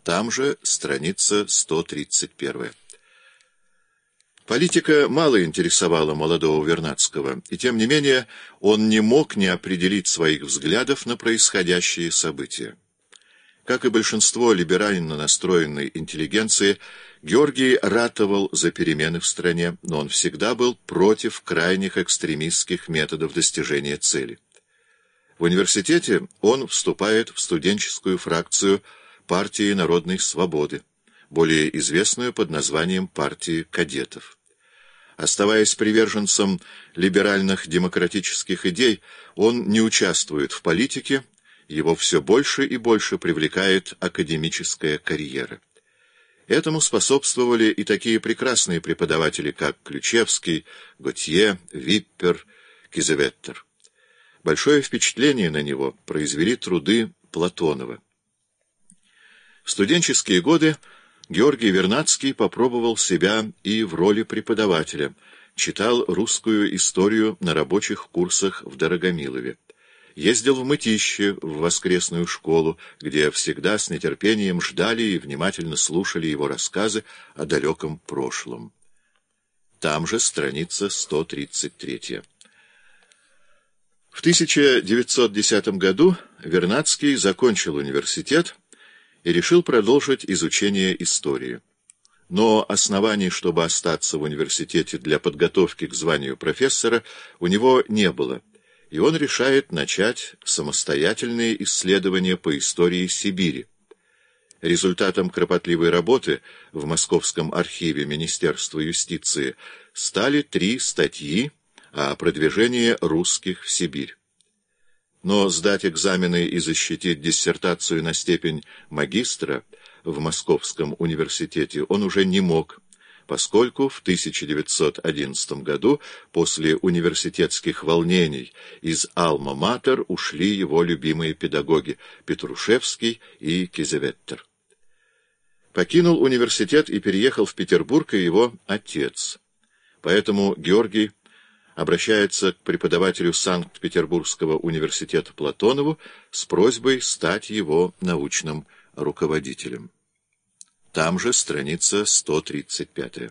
Там же страница 131. Политика мало интересовала молодого Вернадского, и тем не менее он не мог не определить своих взглядов на происходящие события. Как и большинство либерально настроенной интеллигенции, Георгий ратовал за перемены в стране, но он всегда был против крайних экстремистских методов достижения цели. В университете он вступает в студенческую фракцию партии Народной Свободы, более известную под названием партии кадетов. Оставаясь приверженцем либеральных демократических идей, он не участвует в политике, его все больше и больше привлекает академическая карьера. Этому способствовали и такие прекрасные преподаватели, как Ключевский, Готье, Виппер, Кизеветтер. Большое впечатление на него произвели труды Платонова. В студенческие годы Георгий Вернадский попробовал себя и в роли преподавателя, читал русскую историю на рабочих курсах в Дорогомилове. Ездил в Мытище, в воскресную школу, где всегда с нетерпением ждали и внимательно слушали его рассказы о далеком прошлом. Там же страница 133. В 1910 году Вернадский закончил университет и решил продолжить изучение истории. Но оснований, чтобы остаться в университете для подготовки к званию профессора, у него не было, и он решает начать самостоятельные исследования по истории Сибири. Результатом кропотливой работы в Московском архиве Министерства юстиции стали 3 статьи о продвижении русских в Сибирь. Но сдать экзамены и защитить диссертацию на степень магистра в Московском университете он уже не мог, поскольку в 1911 году после университетских волнений из Альма-Матер ушли его любимые педагоги Петрушевский и Кизеветтер. Покинул университет и переехал в Петербург и его отец. Поэтому Георгий обращается к преподавателю Санкт-Петербургского университета Платонову с просьбой стать его научным руководителем. Там же страница 135.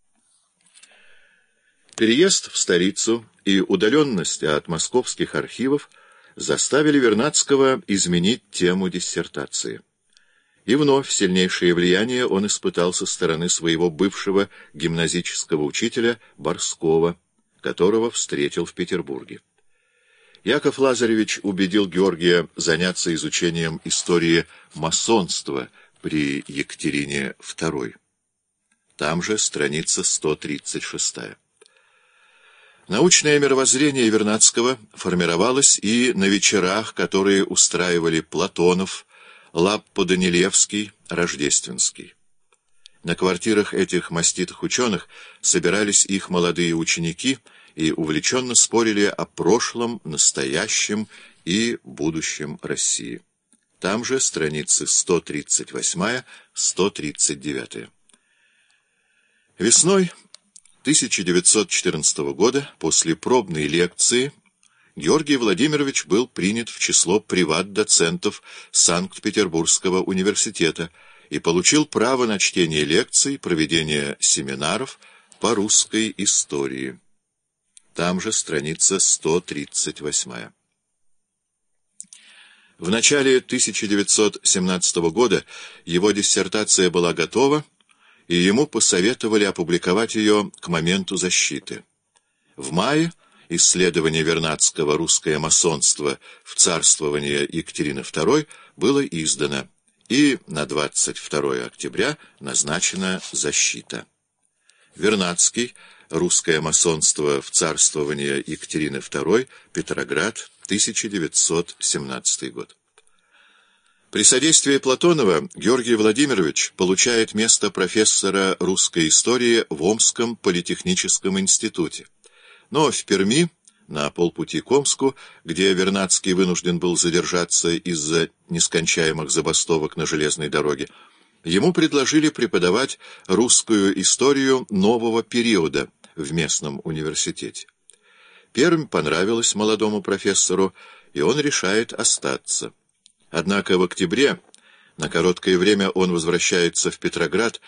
Переезд в столицу и удаленность от московских архивов заставили Вернадского изменить тему диссертации. И вновь сильнейшее влияние он испытал со стороны своего бывшего гимназического учителя Борского, которого встретил в Петербурге. Яков Лазаревич убедил Георгия заняться изучением истории масонства при Екатерине II. Там же страница 136. Научное мировоззрение Вернадского формировалось и на вечерах, которые устраивали Платонов, Лаппо-Данилевский, Рождественский. На квартирах этих маститых ученых собирались их молодые ученики и увлеченно спорили о прошлом, настоящем и будущем России. Там же страницы 138-139. Весной 1914 года, после пробной лекции, Георгий Владимирович был принят в число приват-доцентов Санкт-Петербургского университета и получил право на чтение лекций, проведение семинаров по русской истории. Там же страница 138. В начале 1917 года его диссертация была готова, и ему посоветовали опубликовать ее к моменту защиты. В мае исследование Вернадского «Русское масонство в царствование Екатерины II» было издано, и на 22 октября назначена защита. Вернадский «Русское масонство в царствование Екатерины II», Петроград, 1917 год. При содействии Платонова Георгий Владимирович получает место профессора русской истории в Омском политехническом институте. Но в Перми, на полпути к Омску, где Вернадский вынужден был задержаться из-за нескончаемых забастовок на железной дороге, ему предложили преподавать русскую историю нового периода в местном университете. Пермь понравилась молодому профессору, и он решает остаться. Однако в октябре На короткое время он возвращается в Петроград,